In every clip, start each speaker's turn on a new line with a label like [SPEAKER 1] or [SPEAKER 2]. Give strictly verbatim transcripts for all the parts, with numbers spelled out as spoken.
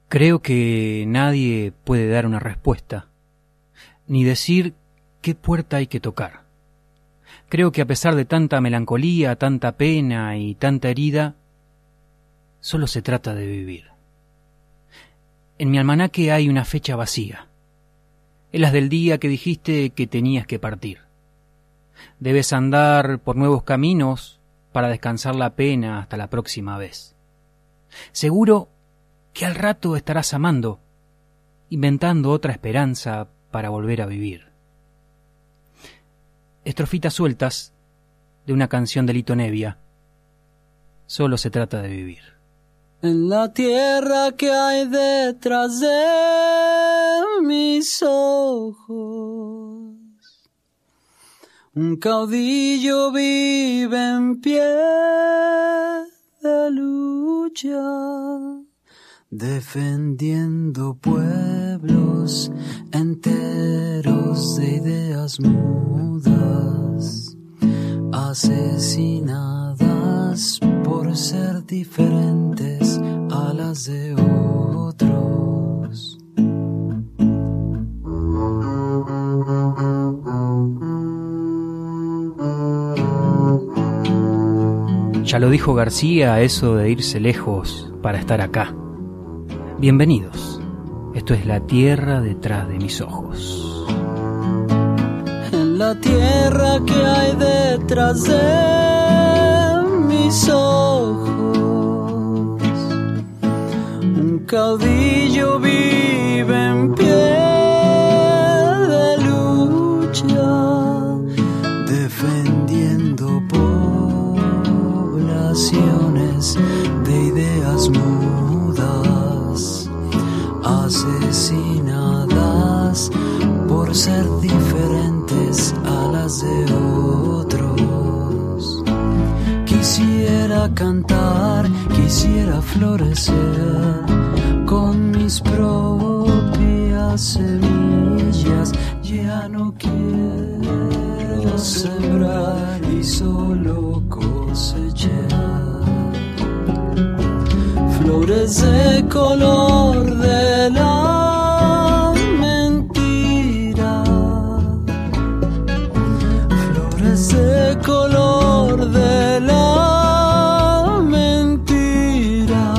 [SPEAKER 1] Creo que nadie puede dar una respuesta, ni decir qué puerta hay que tocar. Creo que a pesar de tanta melancolía, tanta pena y tanta herida, solo se trata de vivir. En mi almanaque hay una fecha vacía. Es la del día que dijiste que tenías que partir. Debes andar por nuevos caminos para descansar la pena hasta la próxima vez. Seguro que al rato estarás amando, inventando otra esperanza para volver a vivir. Estrofitas sueltas de una canción de Lito Nebbia. Solo se trata de vivir.
[SPEAKER 2] En la tierra que hay detrás de mis ojos, un caudillo vive en pie de lucha, defendiendo pueblos enteros de ideas mudas, asesinadas por ser diferentes a las de otros.
[SPEAKER 1] Ya lo dijo García, eso de irse lejos para estar acá. Bienvenidos, esto es la tierra detrás de mis ojos.
[SPEAKER 2] En la tierra que hay detrás de mis ojos, un caudillo vive en pie de lucha, defendiendo poblaciones de ideas mudas, asesinadas por ser diferentes a las de otros. Quisiera cantar, quisiera florecer con mis propias semillas. Ya no quiero sembrar y solo cosechar flores de color de la mentira, flores de color de la mentira.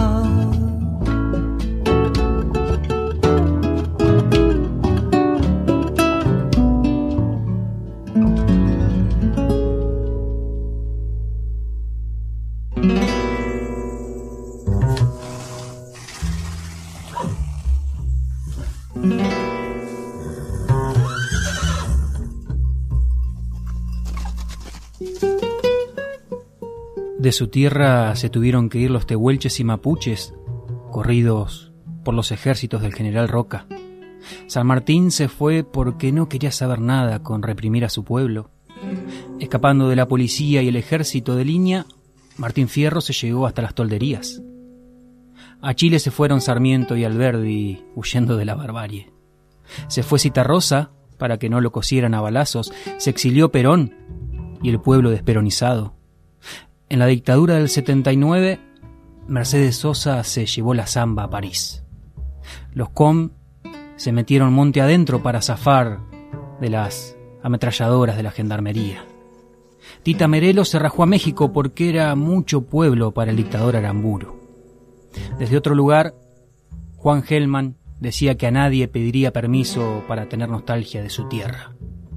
[SPEAKER 1] De su tierra se tuvieron que ir los tehuelches y mapuches, corridos por los ejércitos del general Roca. San Martín se fue porque no quería saber nada con reprimir a su pueblo. Escapando de la policía y el ejército de línea, Martín Fierro se llegó hasta las tolderías. A Chile se fueron Sarmiento y Alberdi huyendo de la barbarie. Se fue Citarrosa para que no lo cosieran a balazos. Se exilió Perón y el pueblo desperonizado. En la dictadura del setenta y nueve, Mercedes Sosa se llevó la samba a París. Los C O M se metieron monte adentro para zafar de las ametralladoras de la gendarmería. Tita Merelo se rajó a México porque era mucho pueblo para el dictador Aramburu. Desde otro lugar, Juan Gelman decía que a nadie pediría permiso para tener nostalgia de su tierra.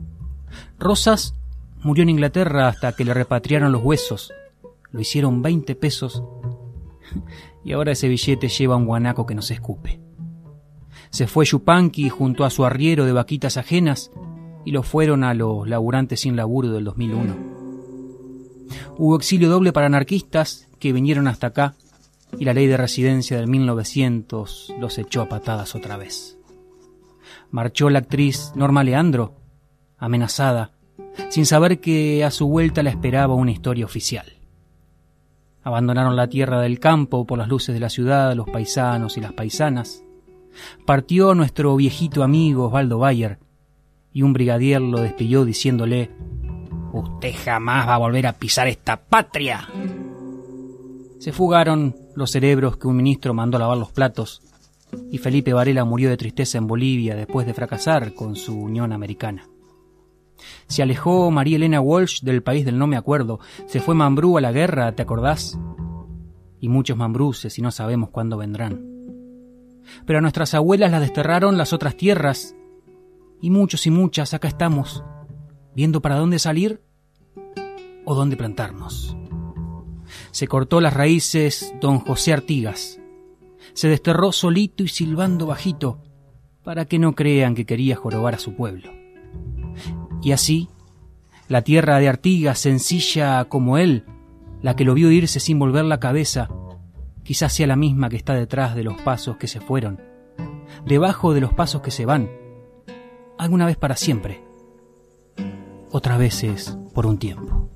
[SPEAKER 1] Rosas murió en Inglaterra hasta que le repatriaron los huesos. Lo hicieron veinte pesos y ahora ese billete lleva un guanaco que no se escupe. Se fue Yupanqui junto a su arriero de vaquitas ajenas y lo fueron a los laburantes sin laburo del dos mil uno. Hubo exilio doble para anarquistas que vinieron hasta acá y la ley de residencia del mil novecientos los echó a patadas otra vez. Marchó la actriz Norma Leandro, amenazada, sin saber que a su vuelta la esperaba una historia oficial. Abandonaron la tierra del campo por las luces de la ciudad, los paisanos y las paisanas. Partió nuestro viejito amigo Osvaldo Bayer y un brigadier lo despidió diciéndole: «Usted jamás va a volver a pisar esta patria». Se fugaron los cerebros que un ministro mandó a lavar los platos y Felipe Varela murió de tristeza en Bolivia después de fracasar con su Unión Americana. Se alejó María Elena Walsh del país del no me acuerdo, se fue Mambrú a la guerra, ¿te acordás? Y muchos Mambruces y no sabemos cuándo vendrán. Pero a nuestras abuelas las desterraron las otras tierras, y muchos y muchas acá estamos, viendo para dónde salir o dónde plantarnos. Se cortó las raíces don José Artigas, se desterró solito y silbando bajito, para que no crean que quería jorobar a su pueblo. Y así, la tierra de Artigas, sencilla como él, la que lo vio irse sin volver la cabeza, quizás sea la misma que está detrás de los pasos que se fueron, debajo de los pasos que se van, alguna vez para siempre, otras veces por un tiempo.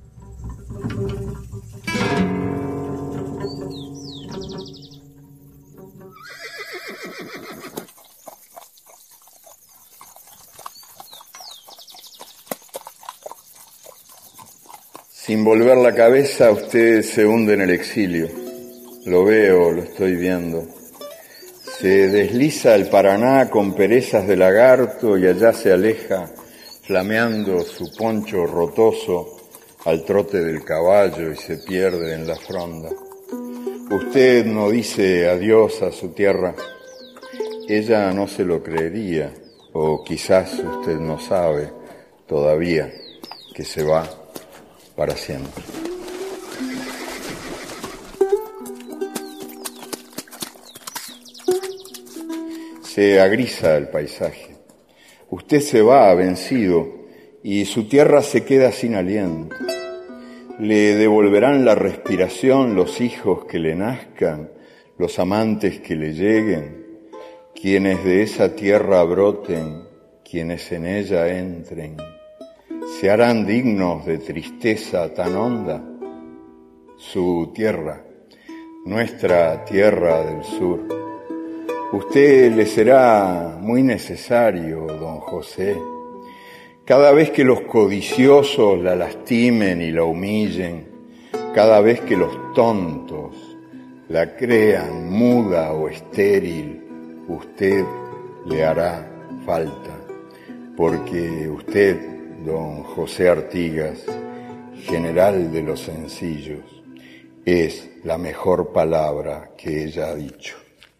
[SPEAKER 3] Sin volver la cabeza, usted se hunde en el exilio. Lo veo, lo estoy viendo. Se desliza el Paraná con perezas de lagarto y allá se aleja, flameando su poncho rotoso al trote del caballo y se pierde en la fronda. Usted no dice adiós a su tierra. Ella no se lo creería, o quizás usted no sabe todavía que se va para siempre. Se agrisa el paisaje. Usted se va vencido y su tierra se queda sin aliento. Le devolverán la respiración los hijos que le nazcan, los amantes que le lleguen, quienes de esa tierra broten, quienes en ella entren. ¿Se harán dignos de tristeza tan honda? Su tierra, nuestra tierra del sur. Usted le será muy necesario, don José. Cada vez que los codiciosos la lastimen y la humillen, cada vez que los tontos la crean muda o estéril, usted le hará falta, porque usted, don José Artigas, general de los sencillos, es la mejor palabra que ella ha dicho.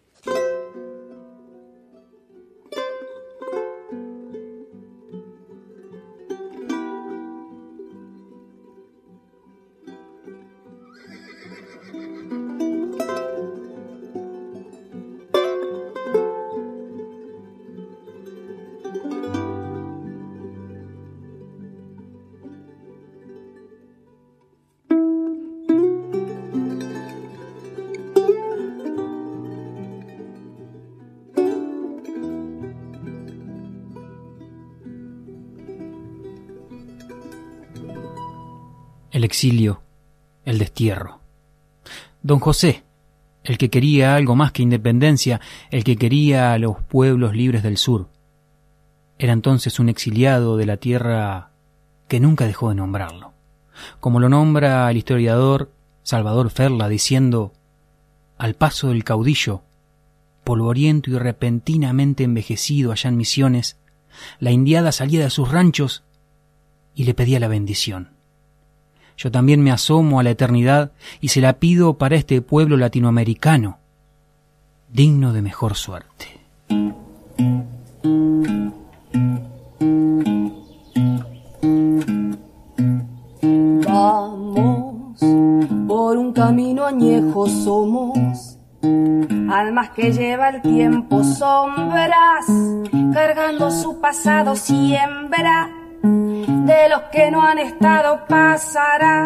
[SPEAKER 1] El exilio, el destierro. Don José, el que quería algo más que independencia, el que quería a los pueblos libres del sur, era entonces un exiliado de la tierra que nunca dejó de nombrarlo, como lo nombra el historiador Salvador Ferla, diciendo: al paso del caudillo, polvoriento y repentinamente envejecido allá en Misiones, la indiada salía de sus ranchos y le pedía la bendición. Yo también me asomo a la eternidad y se la pido para este pueblo latinoamericano, digno de mejor suerte.
[SPEAKER 4] Vamos por un camino añejo, somos almas que lleva el tiempo, sombras cargando su pasado, siembra de los que no han estado. Pasará,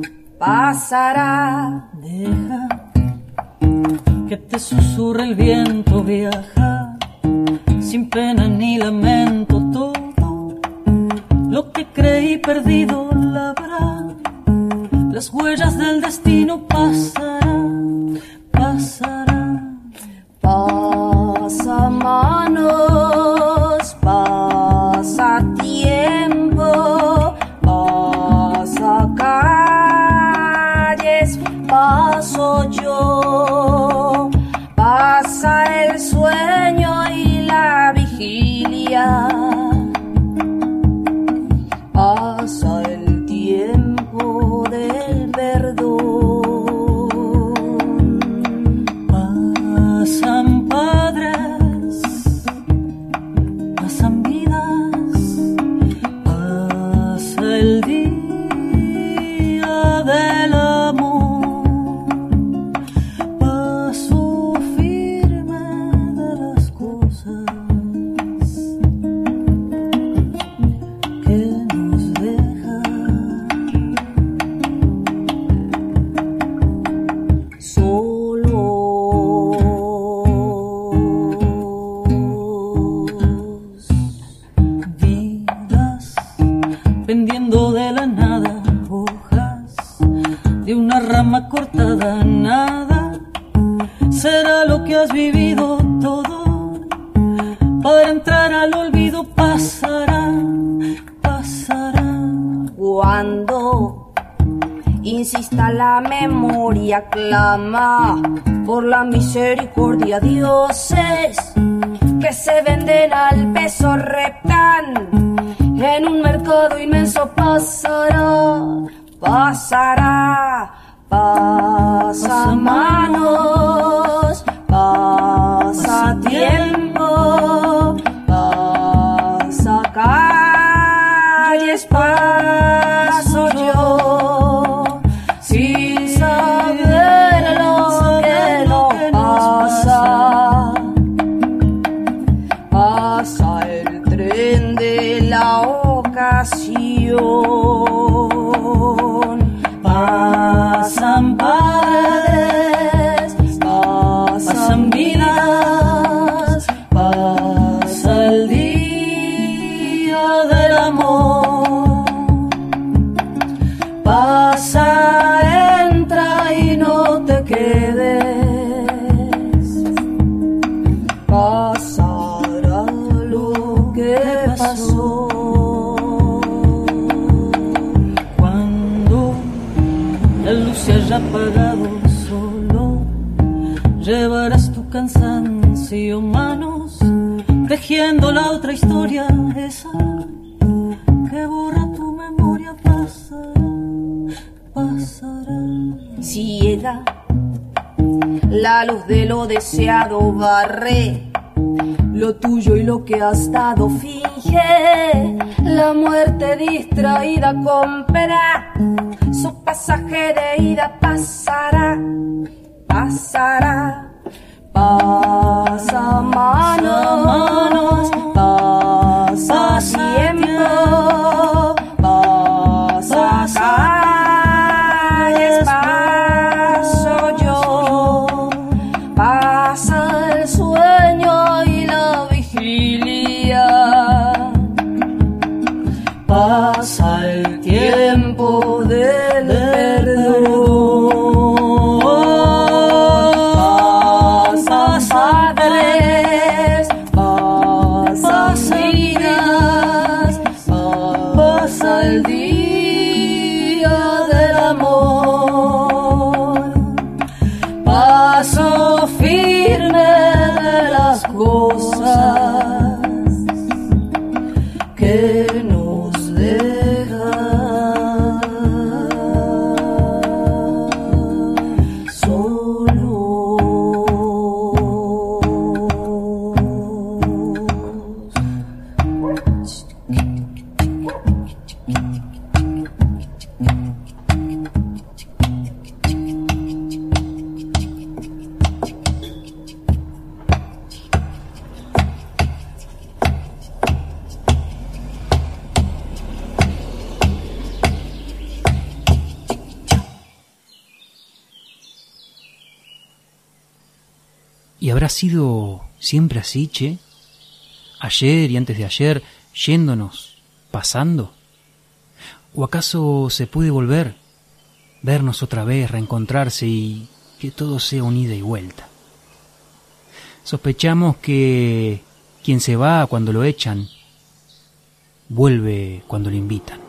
[SPEAKER 4] pasará.
[SPEAKER 2] Deja que te susurre el viento, viaja sin pena ni lamento. Todo lo que creí perdido labrá, las huellas del destino pasarán, pasarán.
[SPEAKER 4] Pasa manos, pasa tiempo, pasa calles, paso yo, pasa el sueño.
[SPEAKER 2] vivido todo, para entrar al olvido pasará, pasará.
[SPEAKER 4] Cuando insista la memoria, clama por la misericordia, dioses que se venden al peso reptan en un mercado inmenso. Pasará, pasará, pasa manos, pasa tiempo, pasa calles, paso yo, sin saber lo que no pasa. Pasa el tren de la ocasión, pasan padres, pasan vidas, pasa el día del amor, pasa, entra y no te quedes, pasará lo que pasó. La luz se haya apagado solo, llevarás tu cansancio, manos, tejiendo la otra historia, esa que borra tu memoria. Pasará, pasará. Ciega, la luz de lo deseado barre lo tuyo y lo que has dado, finge la muerte distraída, compra su pasaje de ida. Pasará, pasará, pasa manos, pasa tiempo, pasa calles, paso yo, pasa el sueño y la vigilia, pasa el tiempo del perdón, pasa padres, pasa vidas, pasa el día del amor, paso firme de las cosas que nos dejan solos.
[SPEAKER 1] ¿Y habrá sido siempre así, che? Ayer y antes de ayer, yéndonos, pasando. ¿O acaso se puede volver, vernos otra vez, reencontrarse y que todo sea un ida y vuelta? Sospechamos que quien se va cuando lo echan, vuelve cuando lo invitan.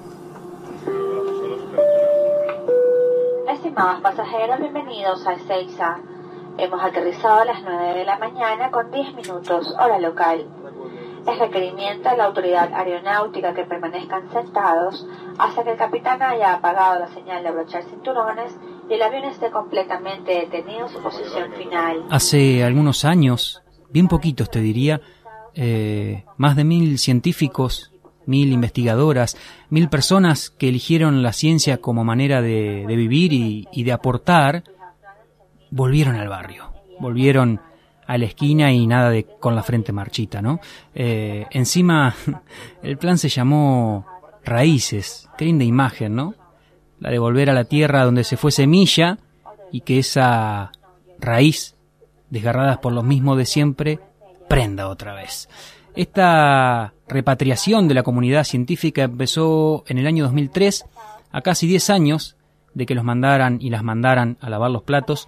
[SPEAKER 5] Estimados pasajeros, bienvenidos a Ezeiza. Hemos aterrizado a las nueve de la mañana con diez minutos, hora local. Es requerimiento de la autoridad aeronáutica que permanezcan sentados hasta que el capitán haya apagado la señal de abrochar cinturones y el avión esté completamente detenido en su posición final.
[SPEAKER 1] Hace algunos años, bien poquitos te diría, eh, más de mil científicos, mil investigadoras, mil personas que eligieron la ciencia como manera de, de vivir y, y de aportar, volvieron al barrio, volvieron a la esquina y nada de con la frente marchita, ¿no? Eh, encima, el plan se llamó Raíces. Qué linda imagen, ¿no? La de volver a la tierra donde se fue semilla y que esa raíz, desgarradas por los mismos de siempre, prenda otra vez. Esta repatriación de la comunidad científica empezó en el año dos mil tres, a casi diez años de que los mandaran y las mandaran a lavar los platos,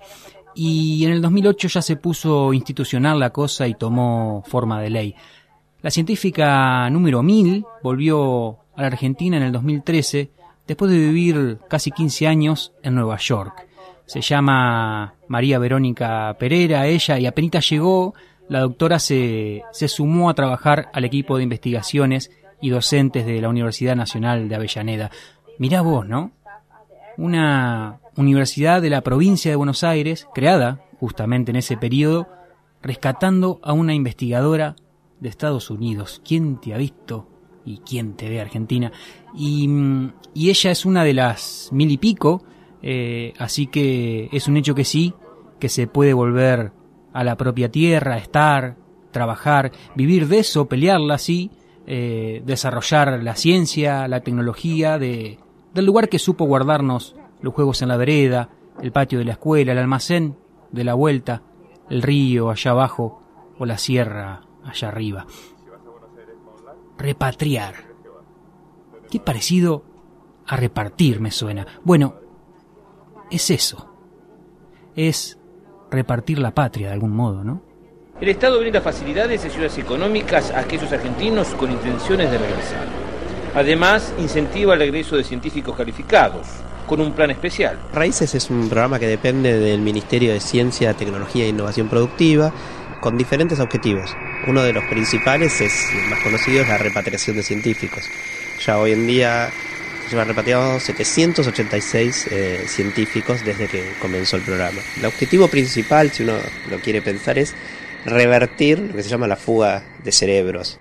[SPEAKER 1] y en el dos mil ocho ya se puso institucional la cosa y tomó forma de ley. La científica número mil volvió a la Argentina en el dos mil trece, después de vivir casi quince años en Nueva York. Se llama María Verónica Pereira, ella, y apenas llegó, la doctora se, se sumó a trabajar al equipo de investigaciones y docentes de la Universidad Nacional de Avellaneda. Mirá vos, ¿no? Una universidad de la provincia de Buenos Aires, creada justamente en ese periodo, rescatando a una investigadora de Estados Unidos. ¿Quién te ha visto y quién te ve, Argentina? Y, y ella es una de las mil y pico, eh, así que es un hecho que sí, que se puede volver a la propia tierra, estar, trabajar, vivir de eso, pelearla, sí, eh, desarrollar la ciencia, la tecnología de, del lugar que supo guardarnos los juegos en la vereda, el patio de la escuela, el almacén de la vuelta, el río allá abajo o la sierra allá arriba. Repatriar. Qué parecido a repartir me suena. Bueno, es eso. Es repartir la patria de algún modo, ¿no?
[SPEAKER 6] El Estado brinda facilidades y ayudas económicas a aquellos argentinos con intenciones de regresar. Además, incentiva el regreso de científicos calificados, con un plan especial. Raíces es un programa que depende del Ministerio de Ciencia, Tecnología e Innovación Productiva, con diferentes objetivos. Uno de los principales, es el más conocido, es la repatriación de científicos. Ya hoy en día se han repatriado setecientos ochenta y seis eh, científicos desde que comenzó el programa. El objetivo principal, si uno lo quiere pensar, es revertir lo que se llama la fuga de cerebros.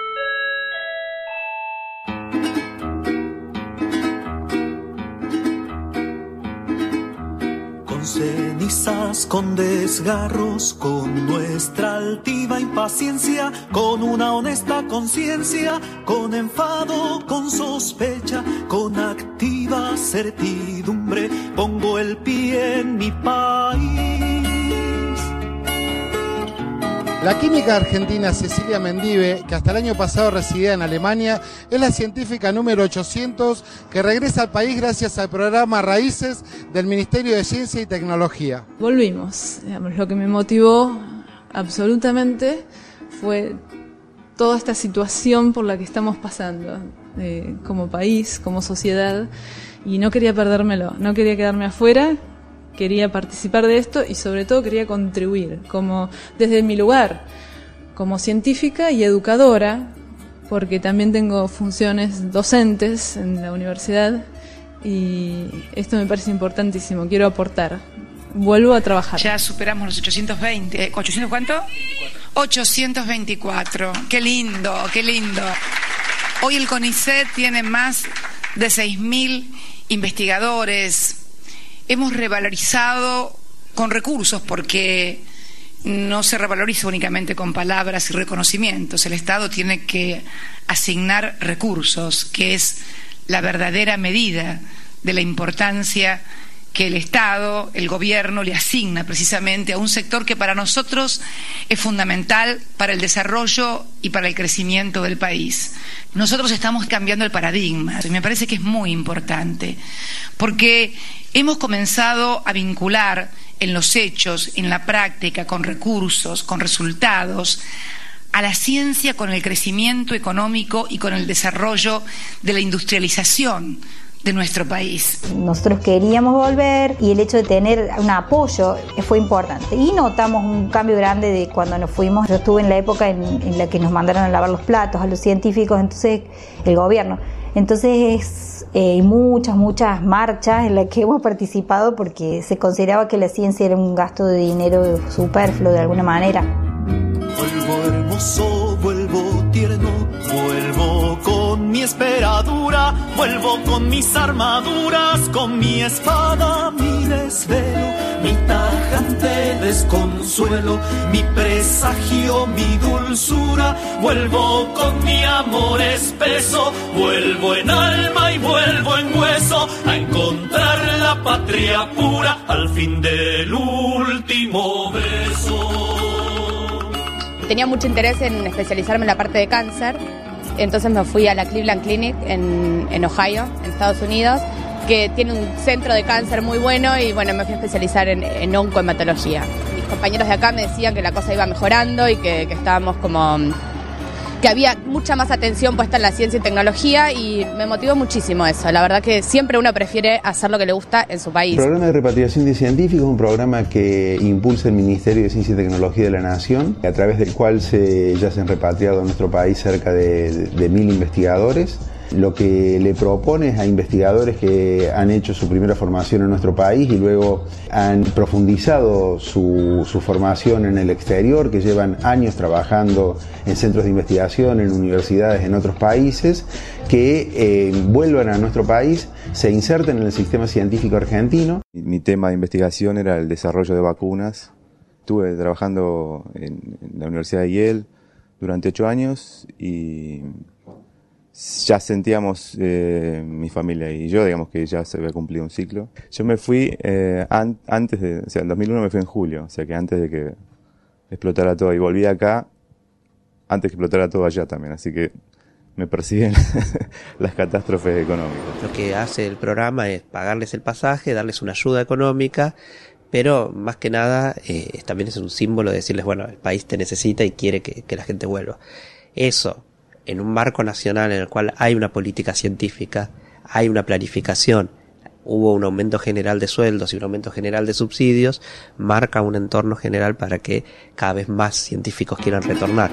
[SPEAKER 7] Con cenizas, con desgarros, con nuestra altiva impaciencia, con una honesta conciencia, con enfado, con sospecha, con activa certidumbre, pongo el pie en mi país.
[SPEAKER 8] La química argentina Cecilia Mendive, que hasta el año pasado residía en Alemania, es la científica número ochocientos que regresa al país gracias al programa Raíces del Ministerio de Ciencia y Tecnología.
[SPEAKER 9] Volvimos, digamos, lo que me motivó absolutamente fue toda esta situación por la que estamos pasando, eh, como país, como sociedad, y no quería perdérmelo, no quería quedarme afuera. Quería participar de esto y sobre todo quería contribuir, como desde mi lugar, como científica y educadora, porque también tengo funciones docentes en la universidad y esto me parece importantísimo, quiero aportar. Vuelvo a trabajar.
[SPEAKER 10] Ya superamos los ochocientos veinte. ¿ochocientos cuánto? ochocientos veinticuatro. Qué lindo, qué lindo. Hoy el CONICET tiene más de seis mil investigadores. Hemos revalorizado con recursos, porque no se revaloriza únicamente con palabras y reconocimientos. El Estado tiene que asignar recursos, que es la verdadera medida de la importancia que el Estado, el gobierno, le asigna precisamente a un sector que para nosotros es fundamental para el desarrollo y para el crecimiento del país. Nosotros estamos cambiando el paradigma, y me parece que es muy importante, porque hemos comenzado a vincular en los hechos, en la práctica, con recursos, con resultados, a la ciencia con el crecimiento económico y con el desarrollo de la industrialización de nuestro país.
[SPEAKER 11] Nosotros queríamos volver y el hecho de tener un apoyo fue importante. Y notamos un cambio grande de cuando nos fuimos. Yo estuve en la época en, en la que nos mandaron a lavar los platos a los científicos, entonces el gobierno. Entonces hay eh, muchas, muchas marchas en las que hemos participado porque se consideraba que la ciencia era un gasto de dinero superfluo de alguna manera.
[SPEAKER 7] Vuelvo hermoso, vuelvo tierno, vuelvo con mi esperadura, vuelvo con mis armaduras, con mi espada, mi desvelo, mi tajante desconsuelo, mi presagio, mi dulzura, vuelvo con mi amor espeso, vuelvo en alma y vuelvo en hueso, a encontrar la patria pura al fin del último beso.
[SPEAKER 12] Tenía mucho interés en especializarme en la parte de cáncer, entonces me fui a la Cleveland Clinic en, en Ohio, en Estados Unidos, que tiene un centro de cáncer muy bueno y bueno, me fui a especializar en, en oncohematología. Mis compañeros de acá me decían que la cosa iba mejorando y que, que estábamos como... que había mucha más atención puesta en la ciencia y tecnología y me motivó muchísimo eso. La verdad que siempre uno prefiere hacer lo que le gusta en su país.
[SPEAKER 13] El programa de repatriación de científicos es un programa que impulsa el Ministerio de Ciencia y Tecnología de la Nación, a través del cual se, ya se han repatriado en nuestro país cerca de, de, de mil investigadores. Lo que le propone es a investigadores que han hecho su primera formación en nuestro país y luego han profundizado su, su formación en el exterior, que llevan años trabajando en centros de investigación, en universidades en otros países, que eh, vuelvan a nuestro país, se inserten en el sistema científico argentino.
[SPEAKER 14] Mi tema de investigación era el desarrollo de vacunas. Estuve trabajando en, en la Universidad de Yale durante ocho años y ya sentíamos, eh, mi familia y yo, digamos que ya se había cumplido un ciclo. Yo me fui eh, an, antes de, o sea, en dos mil uno me fui en julio, o sea que antes de que explotara todo, y volví acá antes que explotara todo allá también, así que me persiguen las catástrofes económicas.
[SPEAKER 15] Lo que hace el programa es pagarles el pasaje, darles una ayuda económica, pero más que nada eh, también es un símbolo de decirles, bueno, el país te necesita y quiere que, que la gente vuelva. Eso, en un marco nacional en el cual hay una política científica, hay una planificación, hubo un aumento general de sueldos y un aumento general de subsidios, marca un entorno general para que cada vez más científicos quieran retornar.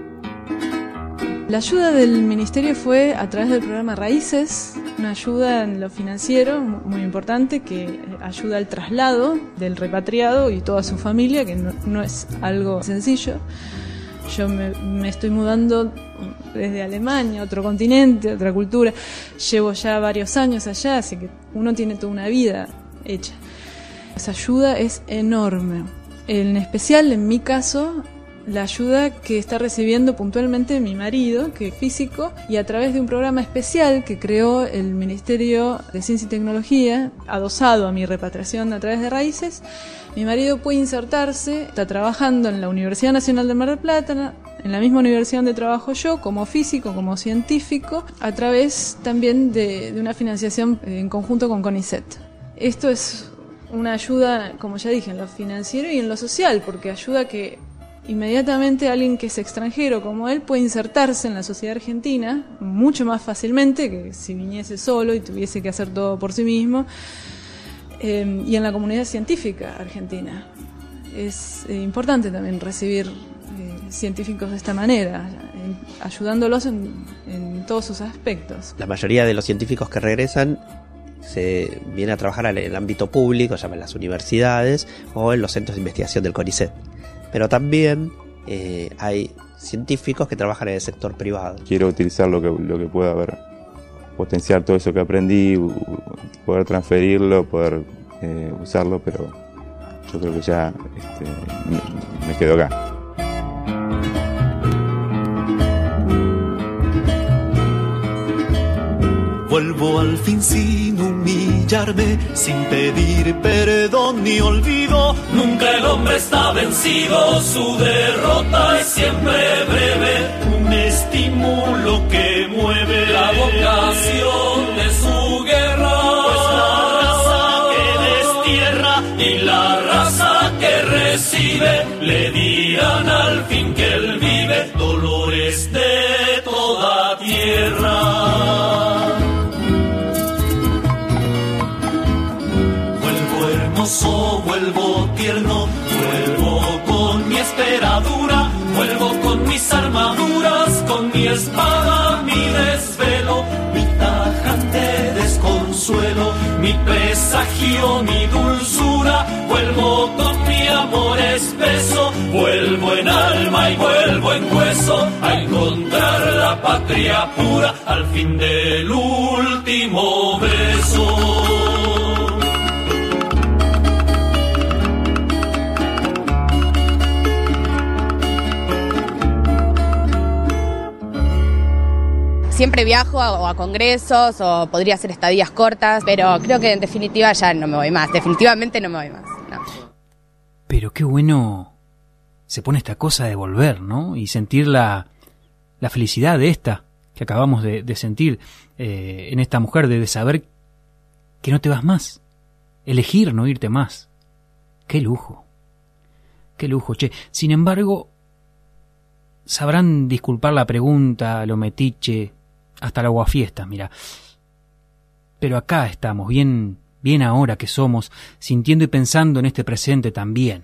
[SPEAKER 9] La ayuda del Ministerio fue a través del programa Raíces, una ayuda en lo financiero muy importante que ayuda al traslado del repatriado y toda su familia, que no, no es algo sencillo. Yo me, me estoy mudando desde Alemania, otro continente, otra cultura. Llevo ya varios años allá, así que uno tiene toda una vida hecha. Esa ayuda es enorme. En especial, en mi caso, la ayuda que está recibiendo puntualmente mi marido, que es físico, y a través de un programa especial que creó el Ministerio de Ciencia y Tecnología, adosado a mi repatriación a través de Raíces, mi marido puede insertarse, está trabajando en la Universidad Nacional de Mar del Plata, en la misma universidad donde trabajo yo, como físico, como científico, a través también de, de una financiación en conjunto con CONICET. Esto es una ayuda, como ya dije, en lo financiero y en lo social, porque ayuda a que inmediatamente alguien que es extranjero como él puede insertarse en la sociedad argentina mucho más fácilmente que si viniese solo y tuviese que hacer todo por sí mismo, eh, y en la comunidad científica argentina. Es eh, importante también recibir eh, científicos de esta manera, eh, ayudándolos en, en todos sus aspectos.
[SPEAKER 15] La mayoría de los científicos que regresan se vienen a trabajar en el ámbito público, llaman las universidades o en los centros de investigación del CONICET. Pero también eh, hay científicos que trabajan en el sector privado.
[SPEAKER 14] Quiero utilizar lo que, lo que pueda haber, potenciar todo eso que aprendí, poder transferirlo, poder eh, usarlo, pero yo creo que ya este, me, me quedo acá.
[SPEAKER 7] Vuelvo al fin sin humillarme, sin pedir perdón ni olvido. Nunca el hombre está vencido, su derrota es siempre breve. Un estímulo que mueve la vocación de su guerra. Pues la raza que destierra y la raza que recibe le dirán al fin que él vive dolores de toda tierra. Vuelvo tierno, vuelvo con mi esperadura, vuelvo con mis armaduras, con mi espada, mi desvelo, mi tajante desconsuelo, mi presagio, mi dulzura, vuelvo con mi amor espeso, vuelvo en alma y vuelvo en hueso, a encontrar la patria pura al fin del último beso.
[SPEAKER 12] Siempre viajo a, o a congresos o podría hacer estadías cortas, pero creo que en definitiva ya no me voy más. Definitivamente no me voy más. No.
[SPEAKER 1] Pero qué bueno se pone esta cosa de volver, ¿no? Y sentir la, la felicidad de esta que acabamos de, de sentir eh, en esta mujer, de, de saber que no te vas más. Elegir no irte más. ¡Qué lujo! ¡Qué lujo, che! Sin embargo, sabrán disculpar la pregunta, lo metiche, hasta la aguafiestas, mira. Pero acá estamos, bien, bien ahora que somos, sintiendo y pensando en este presente también.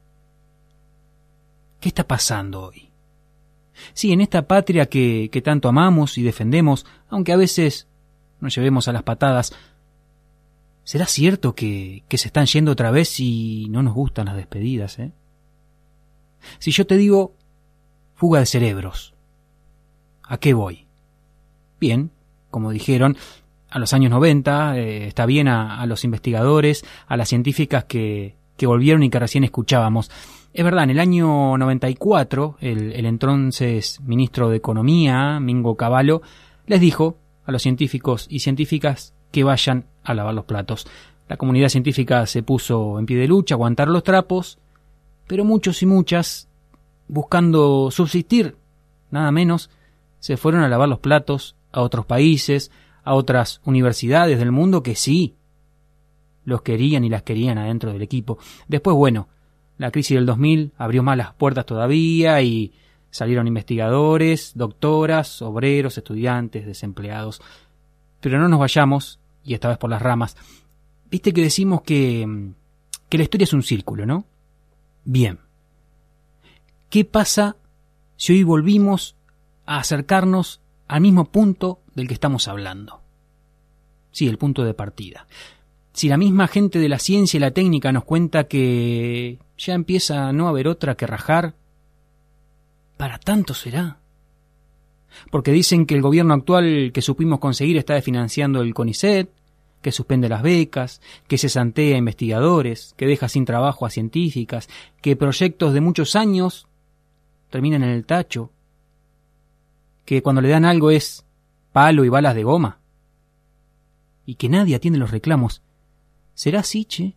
[SPEAKER 1] ¿Qué está pasando hoy? Sí, en esta patria que, que tanto amamos y defendemos, aunque a veces nos llevemos a las patadas, ¿será cierto que, que se están yendo otra vez y no nos gustan las despedidas, eh? Si yo te digo fuga de cerebros, ¿a qué voy? Bien, como dijeron, a los años noventa, eh, está bien a, a los investigadores, a las científicas que, que volvieron y que recién escuchábamos. Es verdad, en el año noventa y cuatro, el, el entonces ministro de Economía, Mingo Cavallo, les dijo a los científicos y científicas que vayan a lavar los platos. La comunidad científica se puso en pie de lucha, a aguantar los trapos, pero muchos y muchas, buscando subsistir, nada menos, se fueron a lavar los platos a otros países, a otras universidades del mundo que sí, los querían y las querían adentro del equipo. Después, bueno, la crisis del dos mil abrió más las puertas todavía y salieron investigadores, doctoras, obreros, estudiantes, desempleados. Pero no nos vayamos, y esta vez por las ramas. Viste que decimos que, que la historia es un círculo, ¿no? Bien. ¿Qué pasa si hoy volvimos a acercarnos al mismo punto del que estamos hablando? Sí, el punto de partida. Si la misma gente de la ciencia y la técnica nos cuenta que ya empieza a no haber otra que rajar, ¿para tanto será? Porque dicen que el gobierno actual que supimos conseguir está desfinanciando el CONICET, que suspende las becas, que cesantea a investigadores, que deja sin trabajo a científicas, que proyectos de muchos años terminan en el tacho, que cuando le dan algo es palo y balas de goma, y que nadie atiende los reclamos. ¿Será así, che?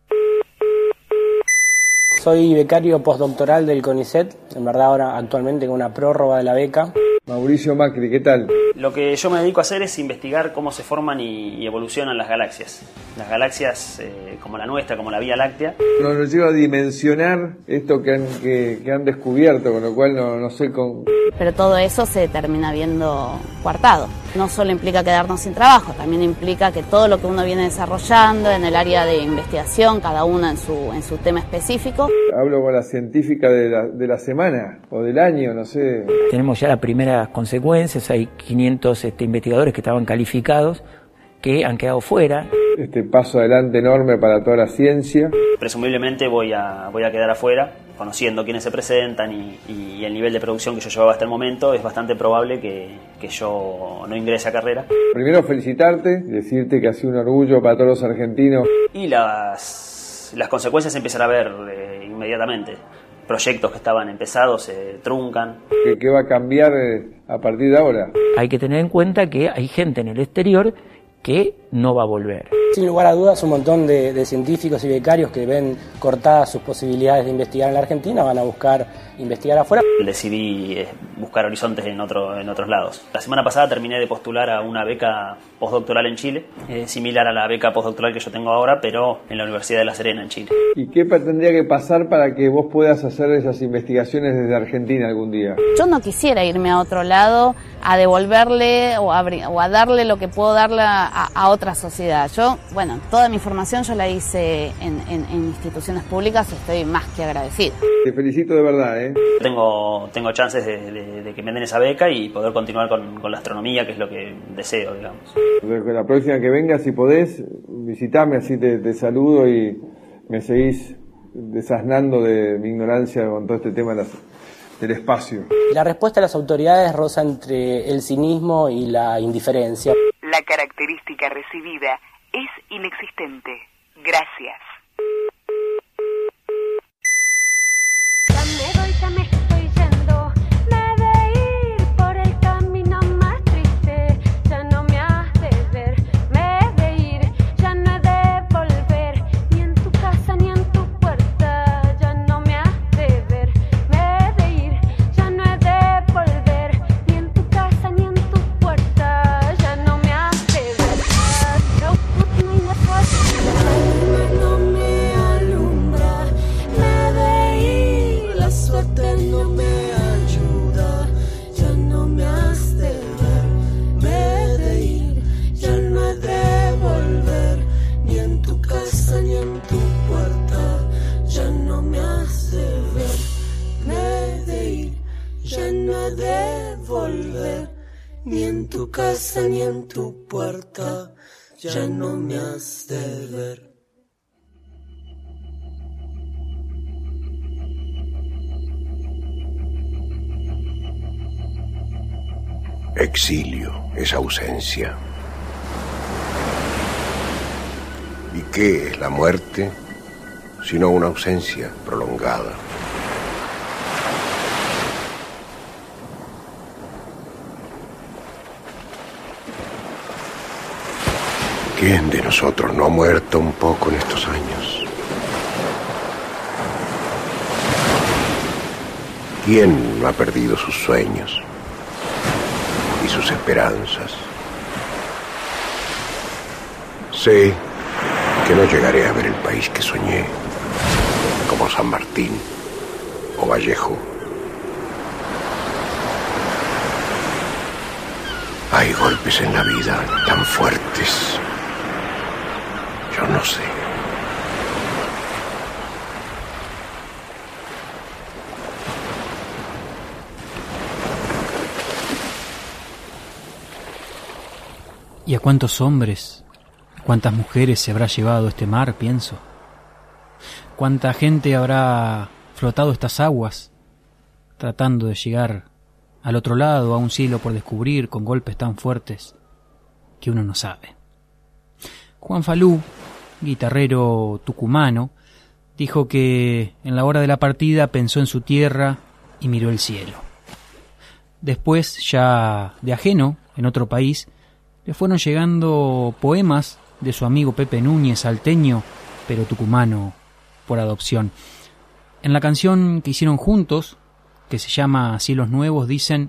[SPEAKER 16] Soy becario postdoctoral del CONICET, en verdad ahora actualmente con una prórroga de la beca.
[SPEAKER 17] Mauricio Macri, ¿qué tal?
[SPEAKER 18] Lo que yo me dedico a hacer es investigar cómo se forman y, y evolucionan las galaxias. Las galaxias eh, como la nuestra, como la Vía Láctea.
[SPEAKER 17] No nos lleva a dimensionar esto que han, que, que han descubierto, con lo cual no, no sé con...
[SPEAKER 19] Pero todo eso se termina viendo coartado. No solo implica quedarnos sin trabajo, también implica que todo lo que uno viene desarrollando en el área de investigación, cada uno en su, en su tema específico.
[SPEAKER 17] Hablo con la científica de la, de la semana o del año, no sé.
[SPEAKER 20] Tenemos ya las primeras consecuencias, hay quinientos este, investigadores que estaban calificados que han quedado fuera.
[SPEAKER 17] Este paso adelante enorme para toda la ciencia.
[SPEAKER 18] Presumiblemente voy a, voy a quedar afuera, conociendo quiénes se presentan y, y el nivel de producción que yo llevaba hasta el momento, es bastante probable que, que yo no ingrese a carrera.
[SPEAKER 17] Primero felicitarte, decirte que ha sido un orgullo para todos los argentinos.
[SPEAKER 18] Y las, las consecuencias se empiezan a ver eh, inmediatamente. Proyectos que estaban empezados se truncan.
[SPEAKER 17] ¿Qué, qué va a cambiar eh, a partir de ahora?
[SPEAKER 20] Hay que tener en cuenta que hay gente en el exterior que no va a volver.
[SPEAKER 16] Sin lugar a dudas, un montón de, de científicos y becarios que ven cortadas sus posibilidades de investigar en la Argentina van a buscar investigar afuera.
[SPEAKER 18] Decidí buscar horizontes en, otro, en otros lados. La semana pasada terminé de postular a una beca postdoctoral en Chile, eh, similar a la beca postdoctoral que yo tengo ahora, pero en la Universidad de La Serena, en Chile.
[SPEAKER 17] ¿Y qué tendría que pasar para que vos puedas hacer esas investigaciones desde Argentina algún día?
[SPEAKER 19] Yo no quisiera irme a otro lado a devolverle o a, o a darle lo que puedo darle a, a otra sociedad. Yo, bueno, toda mi formación yo la hice en, en, en instituciones públicas, estoy más que agradecida.
[SPEAKER 17] Te felicito de verdad, ¿eh?
[SPEAKER 18] Tengo, tengo chances de, de, de que me den esa beca y poder continuar con, con la astronomía, que es lo que deseo, digamos.
[SPEAKER 17] La próxima que vengas, si podés, visitame, así te, te saludo y me seguís desasnando de mi ignorancia con todo este tema de las, del espacio.
[SPEAKER 16] La respuesta de las autoridades roza entre el cinismo y la indiferencia.
[SPEAKER 21] La característica recibida es inexistente. Gracias.
[SPEAKER 22] Ya me voy, ya me estoy yendo, me de ir por el camino más triste, ya no me has de ver, me de ir, ya no he de volver, ni en tu casa ni en tu puerta, ya no me has de ver, me de ir, ya no he de volver, ni en tu casa ni en tu puerta, ya no me has de ver.
[SPEAKER 2] ha de volver, ni en tu casa ni en tu puerta, ya no me has de ver.
[SPEAKER 3] Exilio es ausencia. ¿Y qué es la muerte sino una ausencia prolongada? ¿Quién de nosotros no ha muerto un poco en estos años? ¿Quién no ha perdido sus sueños y sus esperanzas? Sé que no llegaré a ver el país que soñé, como San Martín o Vallejo. Hay golpes en la vida tan fuertes. Yo no sé.
[SPEAKER 1] ¿Y a cuántos hombres, cuántas mujeres se habrá llevado este mar, pienso? ¿Cuánta gente habrá flotado estas aguas, tratando de llegar al otro lado, a un cielo por descubrir, con golpes tan fuertes que uno no sabe? Juan Falú, guitarrero tucumano, dijo que en la hora de la partida pensó en su tierra y miró el cielo. Después, ya de ajeno, en otro país, le fueron llegando poemas de su amigo Pepe Núñez, salteño, pero tucumano por adopción. En la canción que hicieron juntos, que se llama Cielos Nuevos, dicen: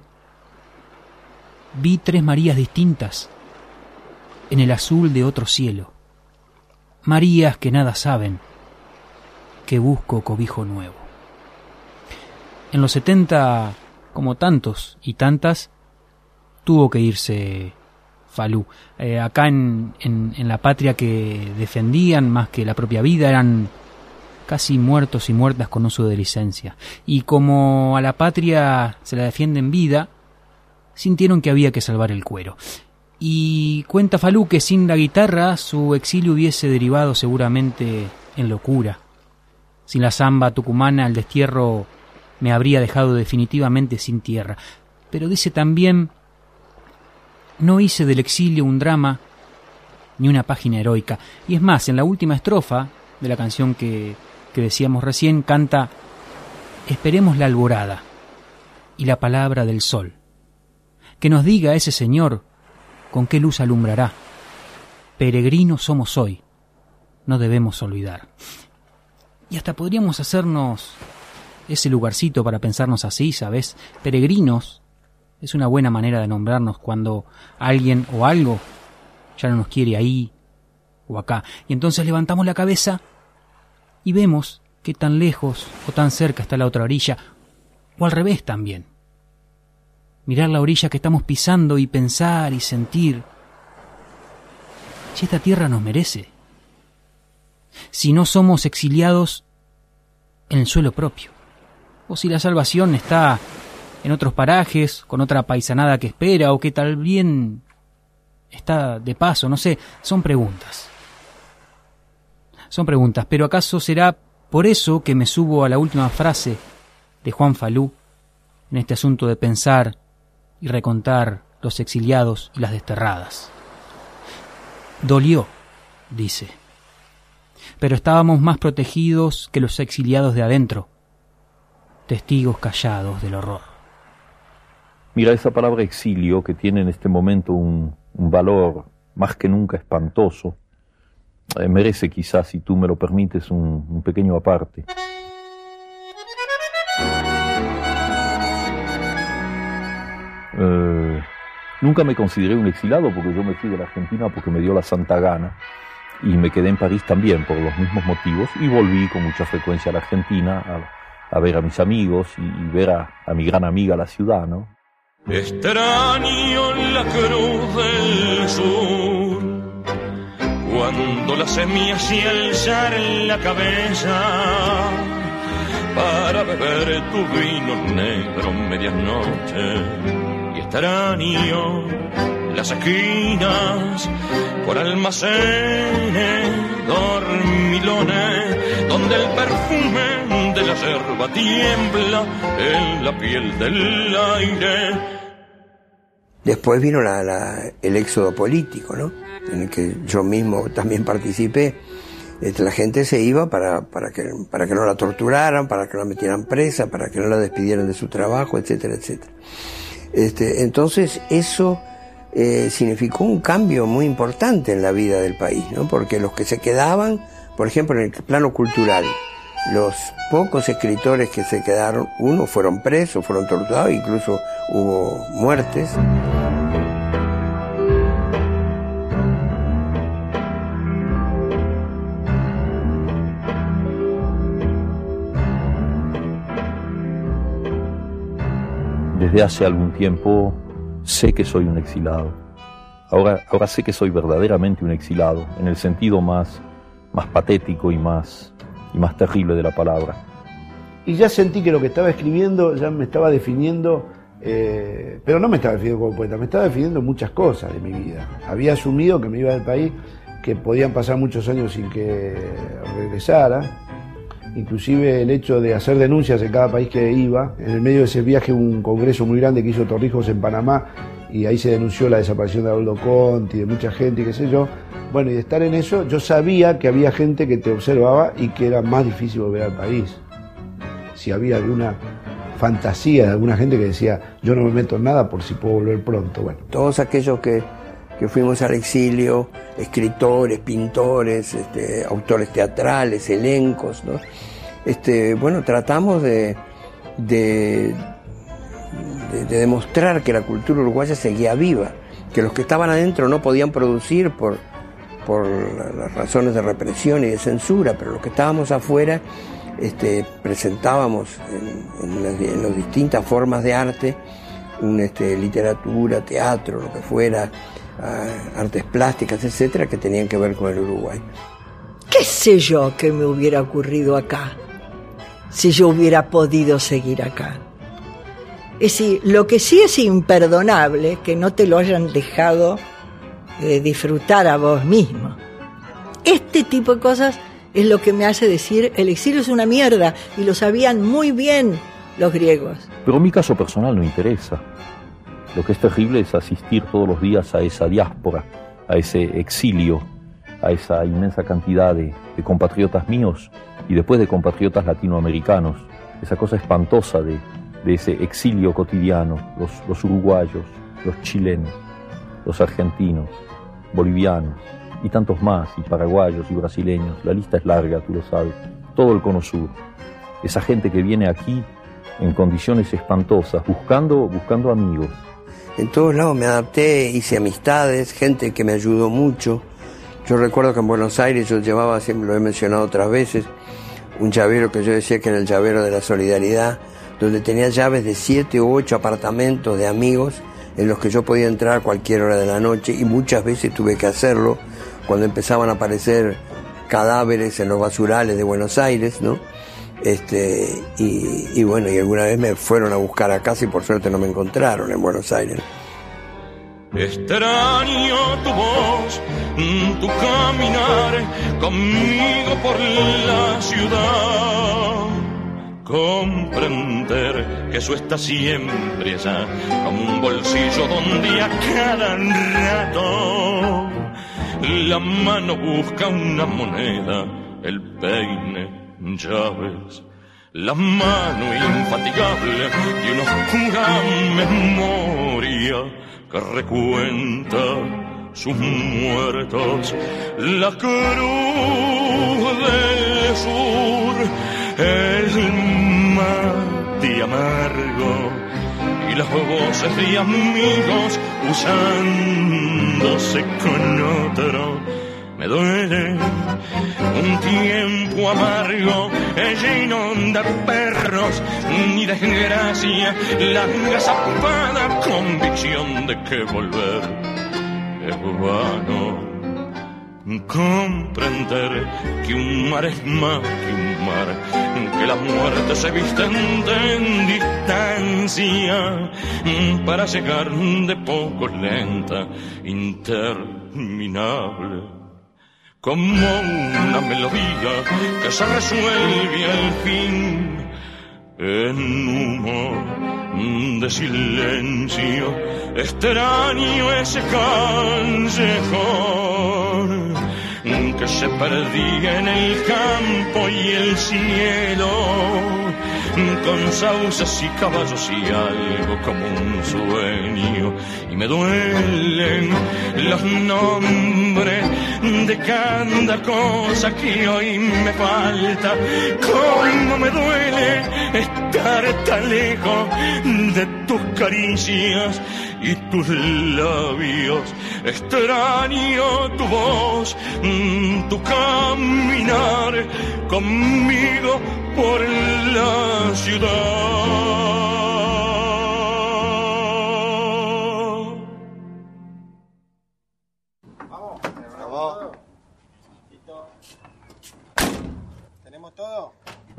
[SPEAKER 1] vi tres Marías distintas en el azul de otro cielo, Marías que nada saben, que busco cobijo nuevo. En los setenta, como tantos y tantas, tuvo que irse Falú. Eh, acá en, en, en la patria que defendían más que la propia vida eran casi muertos y muertas con uso de licencia. Y como a la patria se la defiende en vida, sintieron que había que salvar el cuero. Y cuenta Falú que sin la guitarra su exilio hubiese derivado seguramente en locura. Sin la zamba tucumana el destierro me habría dejado definitivamente sin tierra. Pero dice también: no hice del exilio un drama ni una página heroica. Y es más, en la última estrofa de la canción que, que decíamos recién, canta: esperemos la alborada y la palabra del sol, que nos diga ese señor con qué luz alumbrará. Peregrinos somos hoy, no debemos olvidar. Y hasta podríamos hacernos ese lugarcito para pensarnos así, ¿sabes? Peregrinos es una buena manera de nombrarnos cuando alguien o algo ya no nos quiere ahí o acá. Y entonces levantamos la cabeza y vemos que tan lejos o tan cerca está la otra orilla, o al revés también. Mirar la orilla que estamos pisando y pensar y sentir si esta tierra nos merece, si no somos exiliados en el suelo propio, o si la salvación está en otros parajes, con otra paisanada que espera, o que tal bien está de paso, no sé. Son preguntas. Son preguntas, pero ¿acaso será por eso que me subo a la última frase de Juan Falú en este asunto de pensar y recontar los exiliados y las desterradas? Dolió, dice, pero estábamos más protegidos que los exiliados de adentro, testigos callados del horror.
[SPEAKER 23] Mira, esa palabra exilio, que tiene en este momento un, un valor más que nunca espantoso, eh, merece quizás, si tú me lo permites, un, un pequeño aparte. Eh, nunca me consideré un exilado, porque yo me fui de la Argentina porque me dio la santa gana, y me quedé en París también por los mismos motivos, y volví con mucha frecuencia a la Argentina a, a ver a mis amigos y, y ver a, a mi gran amiga la ciudad, ¿no?
[SPEAKER 24] Extraño la cruz del sur, cuando la semilla se alzar en la cabeza, para beber tu vino negro medianoche. Y extraño las esquinas por almacenes, dormilones, donde el perfume de la yerba tiembla en la piel del aire.
[SPEAKER 3] Después vino la, la, el éxodo político, ¿no? En el que yo mismo también participé. Este, la gente se iba para, para, que, para que no la torturaran, para que no la metieran presa, para que no la despidieran de su trabajo, etcétera, etcétera. Este, entonces eso eh, significó un cambio muy importante en la vida del país, ¿no? Porque los que se quedaban, por ejemplo, en el plano cultural, los pocos escritores que se quedaron, unos fueron presos, fueron torturados, incluso hubo muertes.
[SPEAKER 23] Desde hace algún tiempo sé que soy un exilado. Ahora, ahora sé que soy verdaderamente un exilado, en el sentido más, más patético y más, y más terrible de la palabra.
[SPEAKER 4] Y ya sentí que lo que estaba escribiendo ya me estaba definiendo, eh, pero no me estaba definiendo como poeta, me estaba definiendo muchas cosas de mi vida. Había asumido que me iba del país, que podían pasar muchos años sin que regresara. Inclusive el hecho de hacer denuncias en cada país que iba. En el medio de ese viaje hubo un congreso muy grande que hizo Torrijos en Panamá y ahí se denunció la desaparición de Haroldo Conti, de mucha gente y qué sé yo. Bueno, y de estar en eso, yo sabía que había gente que te observaba y que era más difícil volver al país. Si había alguna fantasía de alguna gente que decía, yo no me meto en nada por si puedo volver pronto. Bueno,
[SPEAKER 3] todos aquellos que, que fuimos al exilio, escritores, pintores, este, autores teatrales, elencos, ¿no? Este, bueno, tratamos de, de, de, de demostrar que la cultura uruguaya seguía viva, que los que estaban adentro no podían producir por, por las razones de represión y de censura, pero los que estábamos afuera este, presentábamos en, en, las, en las distintas formas de arte, un, este, literatura, teatro, lo que fuera, uh, artes plásticas, etcétera, que tenían que ver con el Uruguay.
[SPEAKER 5] ¿Qué sé yo que me hubiera ocurrido acá si yo hubiera podido seguir acá? Es decir, lo que sí es imperdonable que no te lo hayan dejado eh, disfrutar a vos mismo. Este tipo de cosas es lo que me hace decir el exilio es una mierda, y lo sabían muy bien los griegos.
[SPEAKER 23] Pero mi caso personal no interesa. Lo que es terrible es asistir todos los días a esa diáspora, a ese exilio, a esa inmensa cantidad de, de compatriotas míos y después de compatriotas latinoamericanos, esa cosa espantosa de, de ese exilio cotidiano, los, los uruguayos, los chilenos, los argentinos, bolivianos y tantos más, y paraguayos y brasileños, la lista es larga, tú lo sabes, todo el cono sur, esa gente que viene aquí en condiciones espantosas, buscando, buscando amigos.
[SPEAKER 3] En todos lados me adapté, hice amistades, gente que me ayudó mucho. Yo recuerdo que en Buenos Aires yo llevaba, siempre lo he mencionado otras veces, un llavero que yo decía que era el llavero de la solidaridad, donde tenía llaves de siete u ocho apartamentos de amigos en los que yo podía entrar a cualquier hora de la noche, y muchas veces tuve que hacerlo cuando empezaban a aparecer cadáveres en los basurales de Buenos Aires, ¿no? Este, y, y bueno, y alguna vez me fueron a buscar a casa y por suerte no me encontraron en Buenos Aires.
[SPEAKER 24] Extraño tu voz, tu caminar conmigo por la ciudad. Comprender que eso está siempre allá, como un bolsillo donde a cada rato la mano busca una moneda, el peine, llaves, la mano infatigable de una oscura memoria que recuenta sus muertos. La cruz del sur, el mate amargo y las voces de amigos usándose con otro. Me duele un tiempo amargo, lleno de perros y desgracia, la agazapada convicción de que volver es vano. comprender que un mar es más que un mar, que las muertes se visten en distancia para llegar de poco lenta, interminable, como una melodía que se resuelve al fin en humo de silencio, extraño ese callejón que se perdía en el campo y el cielo, con sauces y caballos y algo como un sueño, y me duelen los nombres de cada cosa que hoy me falta. Cómo me duele estar tan lejos de tus caricias y tus labios, extraño tu voz, tu caminar conmigo por la ciudad.
[SPEAKER 6] Vamos, vamos. Listo. ¿Tenemos todo?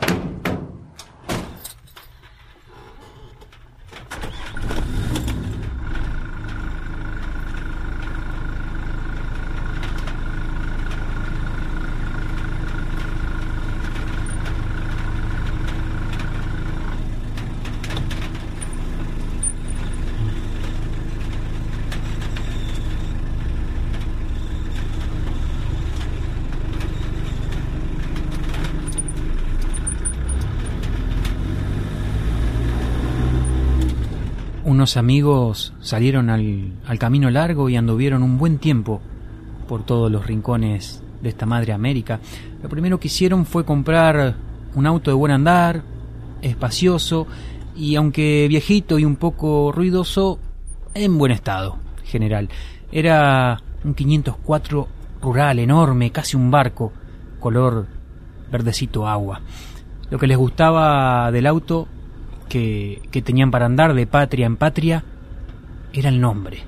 [SPEAKER 1] Unos amigos salieron al, al camino largo y anduvieron un buen tiempo por todos los rincones de esta madre América. Lo primero que hicieron fue comprar un auto de buen andar, espacioso y, aunque viejito y un poco ruidoso, en buen estado general. Era un quinientos cuatro rural enorme, casi un barco, color verdecito agua. Lo que les gustaba del auto Que, que tenían para andar de patria en patria era el nombre,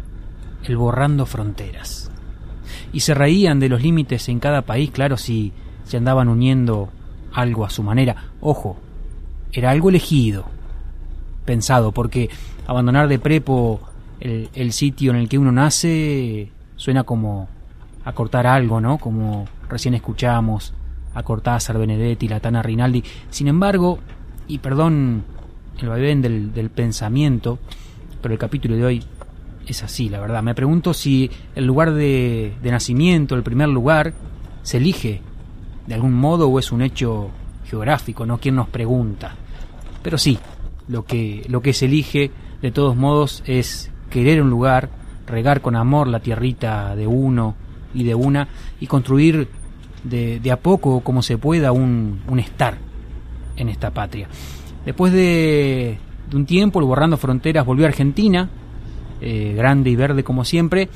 [SPEAKER 1] el Borrando Fronteras. Y se reían de los límites en cada país, claro, si se andaban uniendo algo a su manera. Ojo, era algo elegido, pensado, porque abandonar de prepo el, el sitio en el que uno nace suena como acortar algo, ¿no? Como recién escuchamos a Cortázar, Benedetti, la Tana Rinaldi. Sin embargo, y perdón el vaivén del, del pensamiento, pero el capítulo de hoy es así, la verdad. Me pregunto si el lugar de, de nacimiento, el primer lugar, se elige de algún modo o es un hecho geográfico, ¿no? ¿Quién nos pregunta? Pero sí, lo que, lo que se elige, de todos modos, es querer un lugar, regar con amor la tierrita de uno y de una, y construir de, de a poco, como se pueda, un, un estar en esta patria. Después de, de un tiempo, el Borrando Fronteras volvió a Argentina, eh, grande y verde como siempre,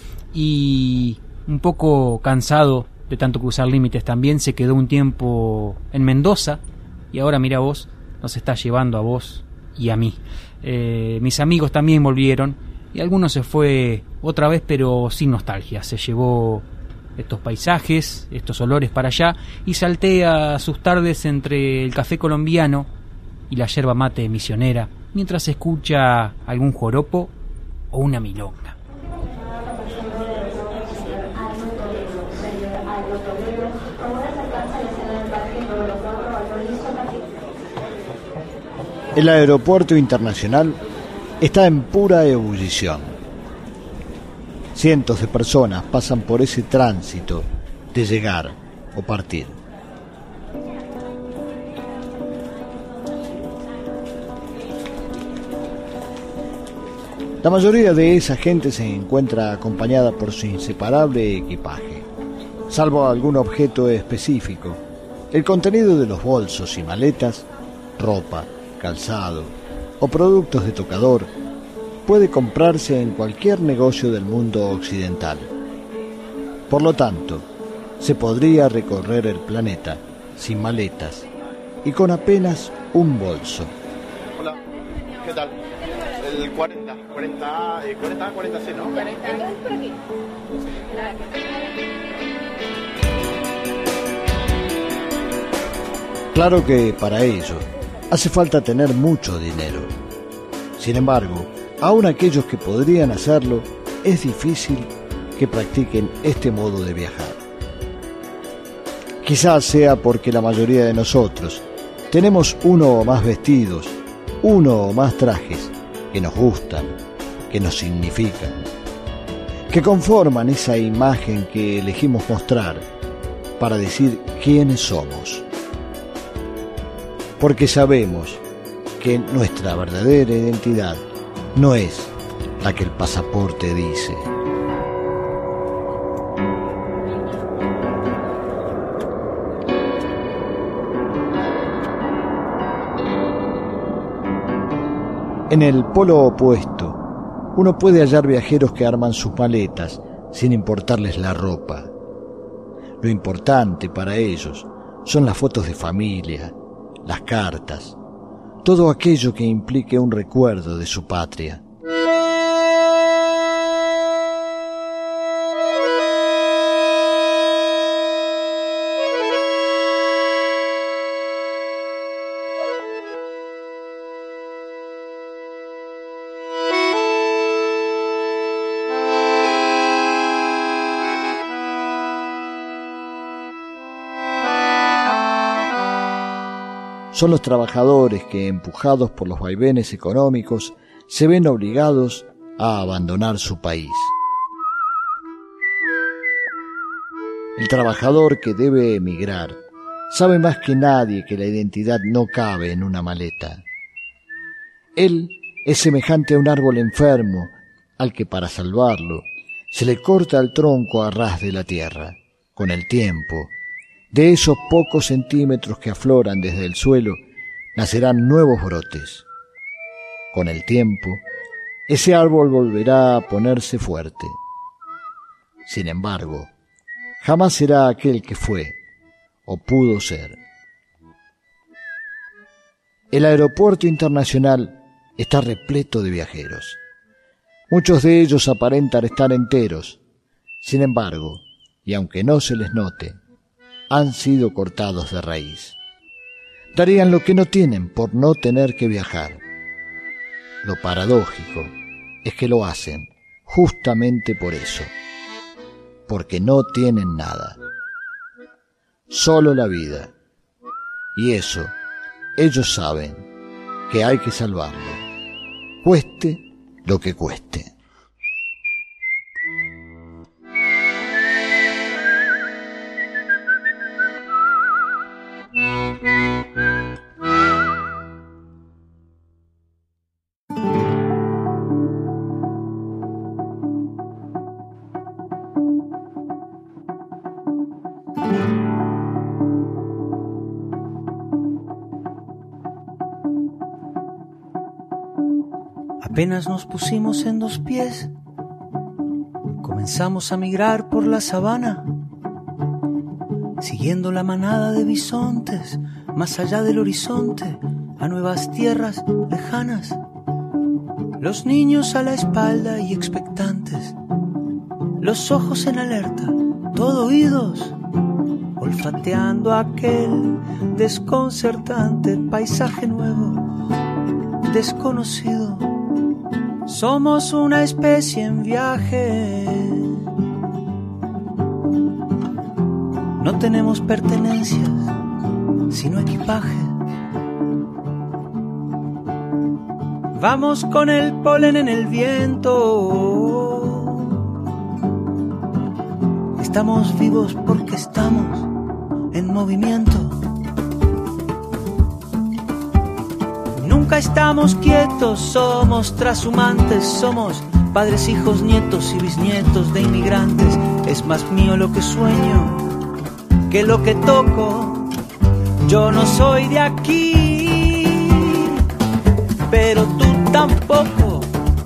[SPEAKER 1] y un poco cansado de tanto cruzar límites también, se quedó un tiempo en Mendoza, y ahora, mira vos, nos está llevando a vos y a mí. Eh, mis amigos también volvieron, y algunos se fue otra vez, pero sin nostalgia. Se llevó estos paisajes, estos olores para allá, y saltea sus tardes entre el café colombiano y la yerba mate misionera, mientras escucha algún joropo o una milonga.
[SPEAKER 8] El aeropuerto internacional está en pura ebullición. Cientos de personas pasan por ese tránsito de llegar o partir. La mayoría de esa gente se encuentra acompañada por su inseparable equipaje, salvo algún objeto específico. El contenido de los bolsos y maletas, ropa, calzado o productos de tocador puede comprarse en cualquier negocio del mundo occidental. Por lo tanto, se podría recorrer el planeta sin maletas y con apenas un bolso.
[SPEAKER 6] Hola, ¿qué tal? El cuarenta, cuarenta A, eh, cuarenta A, cuarenta C, ¿no? cuarenta A, por aquí.
[SPEAKER 8] Claro que para ello hace falta tener mucho dinero. Sin embargo, aún aquellos que podrían hacerlo, es difícil que practiquen este modo de viajar. Quizás sea porque la mayoría de nosotros tenemos uno o más vestidos, uno o más trajes que nos gustan, que nos significan, que conforman esa imagen que elegimos mostrar para decir quiénes somos. Porque sabemos que nuestra verdadera identidad no es la que el pasaporte dice. En el polo opuesto, uno puede hallar viajeros que arman sus maletas sin importarles la ropa. Lo importante para ellos son las fotos de familia, las cartas, todo aquello que implique un recuerdo de su patria. Son los trabajadores que, empujados por los vaivenes económicos, se ven obligados a abandonar su país. El trabajador que debe emigrar sabe más que nadie que la identidad no cabe en una maleta. Él es semejante a un árbol enfermo al que, para salvarlo, se le corta el tronco a ras de la tierra. Con el tiempo, de esos pocos centímetros que afloran desde el suelo, nacerán nuevos brotes. Con el tiempo, ese árbol volverá a ponerse fuerte. Sin embargo, jamás será aquel que fue o pudo ser. El aeropuerto internacional está repleto de viajeros. Muchos de ellos aparentan estar enteros. Sin embargo, y aunque no se les note, han sido cortados de raíz. Darían lo que no tienen por no tener que viajar. Lo paradójico es que lo hacen justamente por eso, porque no tienen nada, solo la vida. Y eso, ellos saben que hay que salvarlo, cueste lo que cueste.
[SPEAKER 9] Apenas nos pusimos en dos pies, comenzamos a migrar por la sabana, siguiendo la manada de bisontes, más allá del horizonte, a nuevas tierras lejanas. Los niños a la espalda y expectantes, los ojos en alerta, todo oídos, olfateando aquel desconcertante paisaje nuevo, desconocido. Somos una especie en viaje. No tenemos pertenencias, sino equipaje. Vamos con el polen en el viento. Estamos vivos porque estamos en movimiento. Nunca estamos quietos, somos trashumantes, somos padres, hijos, nietos y bisnietos de inmigrantes. Es más mío lo que sueño que lo que toco. Yo no soy de aquí, pero tú tampoco.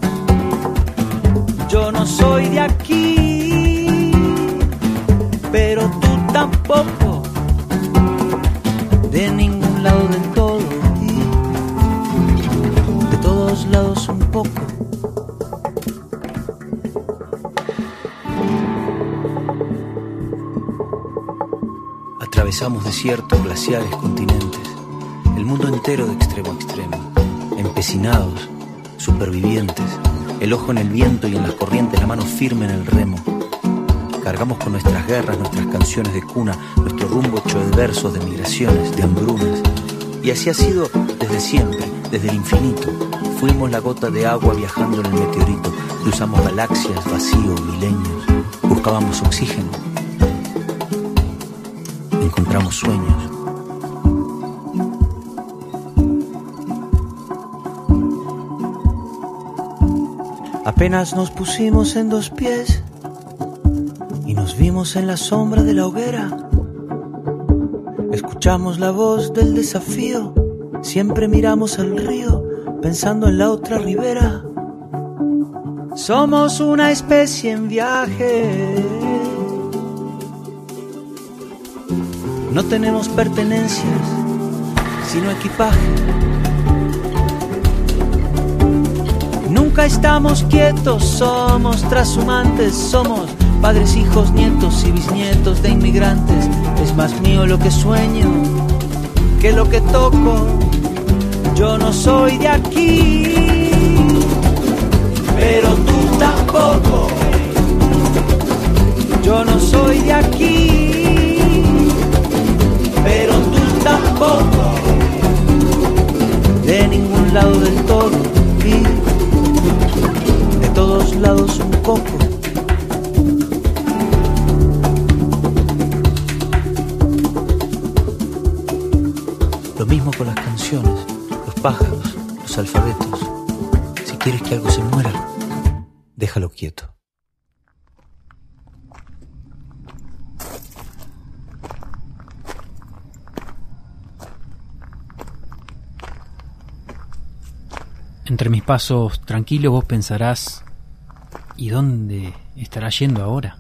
[SPEAKER 9] Yo no soy de aquí, pero tú tampoco. De ningún lado del todo, de todos lados un poco. Atravesamos desiertos, glaciares, continentes. entero de extremo a extremo, empecinados, supervivientes, el ojo en el viento y en las corrientes, la mano firme en el remo. Cargamos con nuestras guerras, nuestras canciones de cuna, nuestro rumbo hecho de versos, de migraciones, de hambrunas. Y así ha sido desde siempre, desde el infinito. Fuimos la gota de agua viajando en el meteorito. Cruzamos galaxias, vacíos, milenios. Buscábamos oxígeno. Encontramos sueños. Apenas nos pusimos en dos pies y nos vimos en la sombra de la hoguera. Escuchamos la voz del desafío, siempre miramos al río, pensando en la otra ribera. Somos una especie en viaje, no tenemos pertenencias, sino equipaje. Nunca estamos quietos, somos trashumantes, somos padres, hijos, nietos y bisnietos de inmigrantes. Es más mío lo que sueño que lo que toco. Yo no soy de aquí, pero tú tampoco. Yo no soy de aquí, pero tú tampoco. De ningún lado del todo y de todos lados un poco. Lo mismo con las canciones, los pájaros, los alfabetos. Si quieres que algo se muera, déjalo quieto.
[SPEAKER 1] Entre mis pasos tranquilos vos pensarás, ¿y dónde estará yendo ahora?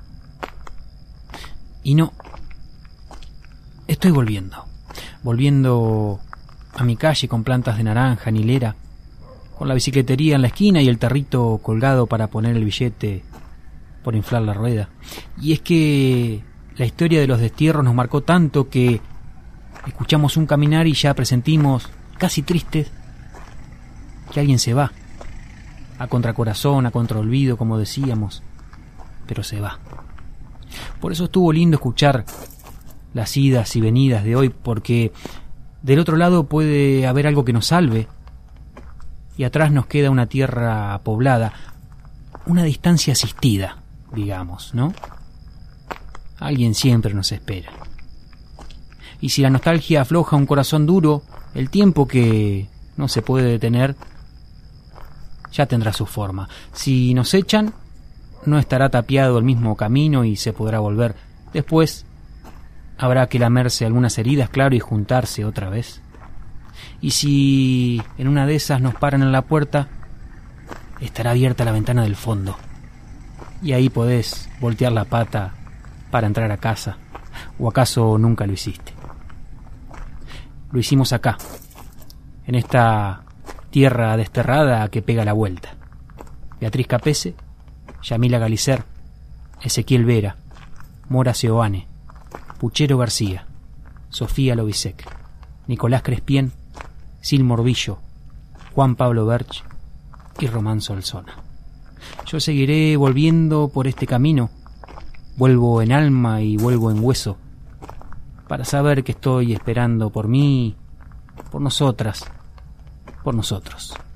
[SPEAKER 1] Y no, estoy volviendo. Volviendo a mi calle con plantas de naranja en hilera, con la bicicletería en la esquina y el tarrito colgado para poner el billete por inflar la rueda. Y es que la historia de los destierros nos marcó tanto que escuchamos un caminar y ya presentimos, casi tristes, que alguien se va, a contracorazón, a contraolvido, como decíamos, pero se va. Por eso estuvo lindo escuchar las idas y venidas de hoy, porque del otro lado puede haber algo que nos salve, y atrás nos queda una tierra poblada, una distancia asistida, digamos, ¿no? Alguien siempre nos espera. Y si la nostalgia afloja un corazón duro, el tiempo que no se puede detener ya tendrá su forma. Si nos echan, no estará tapiado el mismo camino y se podrá volver. Después habrá que lamerse algunas heridas, claro, y juntarse otra vez. Y si en una de esas nos paran en la puerta, estará abierta la ventana del fondo. Y ahí podés voltear la pata para entrar a casa. ¿O acaso nunca lo hiciste? Lo hicimos acá, en esta tierra desterrada que pega la vuelta. Beatriz Capese, Yamila Galicer, Ezequiel Vera, Mora Seoane, Puchero García, Sofía Lobisek, Nicolás Crespien, Sil Morbillo, Juan Pablo Berch y Román Solsona. Yo seguiré volviendo por este camino, vuelvo en alma y vuelvo en hueso, para saber que estoy esperando por mí, por nosotras, por nosotros.